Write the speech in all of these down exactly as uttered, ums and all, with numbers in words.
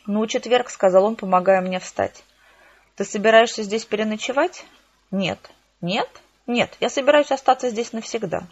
«Ну, четверг», — сказал он, помогая мне встать. «Ты собираешься здесь переночевать?» «Нет». «Нет? Нет, я собираюсь остаться здесь навсегда».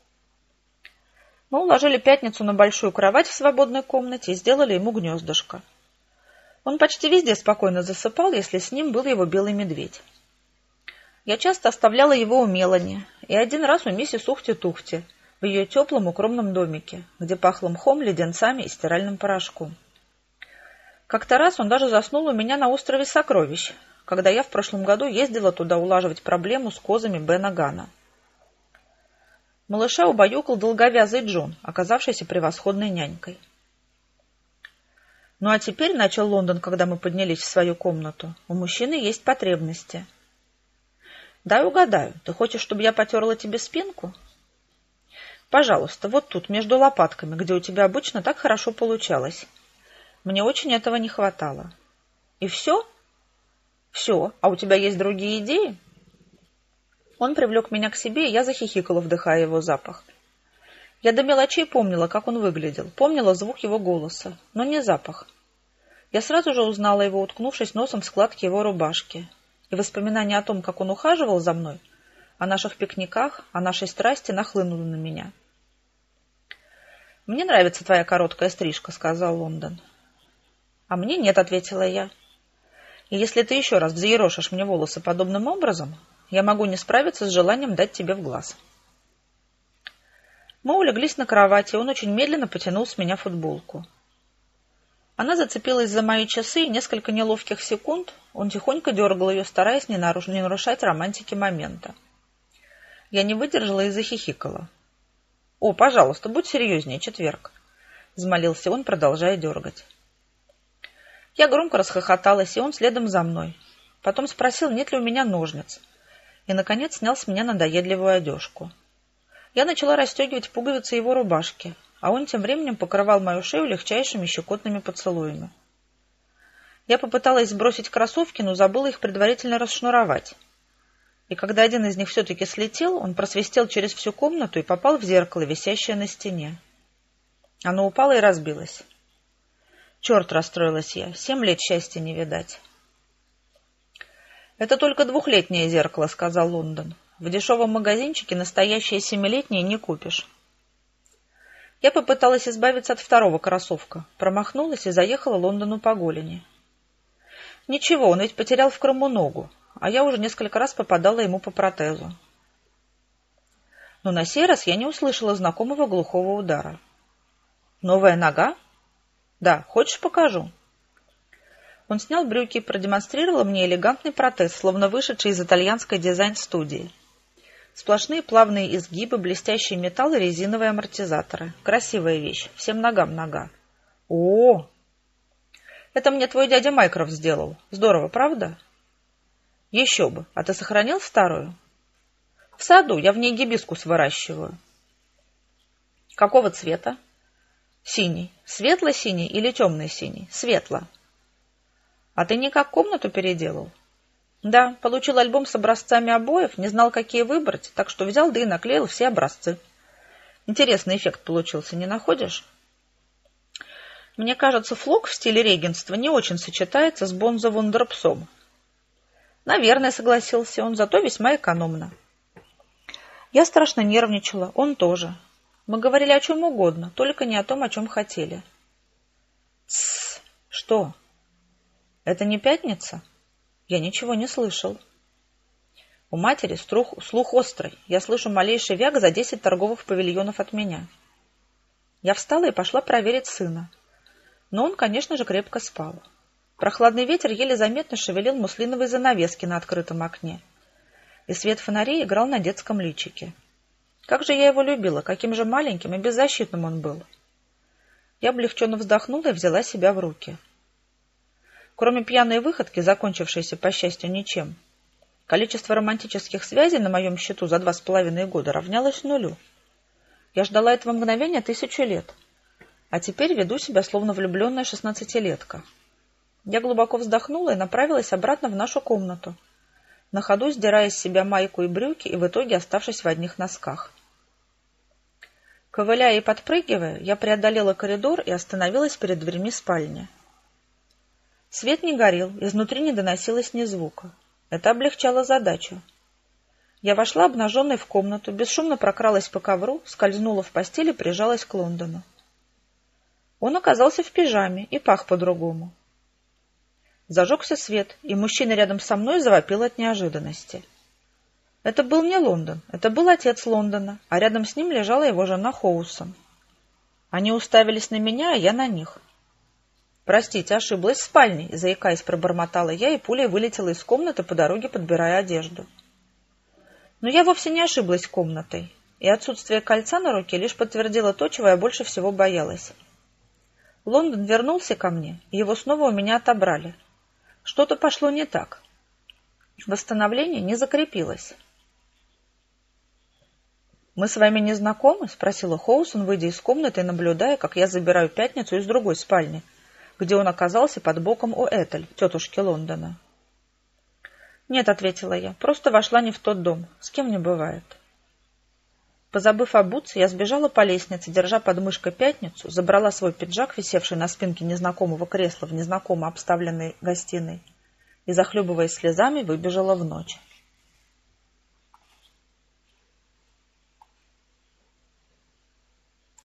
Мы уложили Пятницу на большую кровать в свободной комнате и сделали ему гнездышко. Он почти везде спокойно засыпал, если с ним был его белый медведь. Я часто оставляла его у Мелани, и один раз у миссис Ухти-Тухти в ее теплом укромном домике, где пахло мхом, леденцами и стиральным порошком. Как-то раз он даже заснул у меня на острове Сокровищ, когда я в прошлом году ездила туда улаживать проблему с козами Бена Гана. Малыша убаюкал долговязый Джон, оказавшийся превосходной нянькой. «Ну а теперь, — начал Лондон, когда мы поднялись в свою комнату, — у мужчины есть потребности. Дай угадаю, ты хочешь, чтобы я потерла тебе спинку? Пожалуйста, вот тут, между лопатками, где у тебя обычно так хорошо получалось. Мне очень этого не хватало. И все? Все. А у тебя есть другие идеи?» Он привлек меня к себе, и я захихикала, вдыхая его запах. Я до мелочей помнила, как он выглядел, помнила звук его голоса, но не запах. Я сразу же узнала его, уткнувшись носом в складки его рубашки. И воспоминания о том, как он ухаживал за мной, о наших пикниках, о нашей страсти нахлынули на меня. «Мне нравится твоя короткая стрижка», — сказал Лондон. «А мне нет», — ответила я. «И если ты еще раз взъерошишь мне волосы подобным образом, я могу не справиться с желанием дать тебе в глаз». Мы улеглись на кровати, и он очень медленно потянул с меня футболку. Она зацепилась за мои часы, и несколько неловких секунд он тихонько дергал ее, стараясь не нарушать романтики момента. Я не выдержала и захихикала. «О, пожалуйста, будь серьезнее, четверг», — взмолился он, продолжая дергать. Я громко расхохоталась, и он следом за мной. Потом спросил, нет ли у меня ножниц, и, наконец, снял с меня надоедливую одежку. Я начала расстегивать пуговицы его рубашки, а он тем временем покрывал мою шею легчайшими щекотными поцелуями. Я попыталась сбросить кроссовки, но забыла их предварительно расшнуровать. И когда один из них все-таки слетел, он просвистел через всю комнату и попал в зеркало, висящее на стене. Оно упало и разбилось. «Черт!» — расстроилась я. «Семь лет счастья не видать». «Это только двухлетнее зеркало», — сказал Лондон. «В дешевом магазинчике настоящее семилетнее не купишь». Я попыталась избавиться от второго кроссовка, промахнулась и заехала Лондону по голени. Ничего, он ведь потерял в Крыму ногу, а я уже несколько раз попадала ему по протезу. Но на сей раз я не услышала знакомого глухого удара. «Новая нога?» «Да, хочешь, покажу?» Он снял брюки и продемонстрировал мне элегантный протез, словно вышедший из итальянской дизайн-студии. Сплошные плавные изгибы, блестящий металл и резиновые амортизаторы. Красивая вещь. Всем ногам нога. О! Это мне твой дядя Майкрофт сделал. Здорово, правда? Еще бы. А ты сохранил старую? В саду. Я в ней гибискус выращиваю. Какого цвета? Синий. Светло-синий или темный-синий? Светло. А ты никак комнату переделал? Да, получил альбом с образцами обоев, не знал, какие выбрать, так что взял да и наклеил все образцы. Интересный эффект получился, не находишь? Мне кажется, флок в стиле регенства не очень сочетается с Бонзо-вундерпсом. Наверное, согласился он, зато весьма экономно. Я страшно нервничала, он тоже. Мы говорили о чем угодно, только не о том, о чем хотели. Тссс, что? Это не пятница? Я ничего не слышал. У матери слух, слух острый. Я слышу малейший вяк за десять торговых павильонов от меня. Я встала и пошла проверить сына. Но он, конечно же, крепко спал. Прохладный ветер еле заметно шевелил муслиновые занавески на открытом окне. И свет фонарей играл на детском личике. Как же я его любила, каким же маленьким и беззащитным он был. Я облегченно вздохнула и взяла себя в руки. Кроме пьяной выходки, закончившейся, по счастью, ничем, количество романтических связей на моем счету за два с половиной года равнялось нулю. Я ждала этого мгновения тысячу лет, а теперь веду себя словно влюбленная шестнадцатилетка. Я глубоко вздохнула и направилась обратно в нашу комнату, на ходу сдирая с себя майку и брюки и в итоге оставшись в одних носках. Ковыляя и подпрыгивая, я преодолела коридор и остановилась перед дверьми спальни. Свет не горел, изнутри не доносилось ни звука. Это облегчало задачу. Я вошла обнаженной в комнату, бесшумно прокралась по ковру, скользнула в постель и прижалась к Лондону. Он оказался в пижаме и пах по-другому. Зажегся свет, и мужчина рядом со мной завопил от неожиданности. Это был не Лондон, это был отец Лондона, а рядом с ним лежала его жена Хоусон. Они уставились на меня, а я на них. «Простите, ошиблась в спальне», — заикаясь, пробормотала я, и пулей вылетела из комнаты по дороге, подбирая одежду. Но я вовсе не ошиблась комнатой, и отсутствие кольца на руке лишь подтвердило то, чего я больше всего боялась. Лондон вернулся ко мне, и его снова у меня отобрали. Что-то пошло не так. Восстановление не закрепилось. «Мы с вами не знакомы?» — спросила Хоусон, выйдя из комнаты и наблюдая, как я забираю Пятницу из другой спальни, где он оказался под боком у Этель, тетушки Лондона. «Нет», — ответила я, — «просто вошла не в тот дом. С кем не бывает». Позабыв обуться, я сбежала по лестнице, держа под мышкой Пятницу, забрала свой пиджак, висевший на спинке незнакомого кресла в незнакомо обставленной гостиной, и, захлебываясь слезами, выбежала в ночь.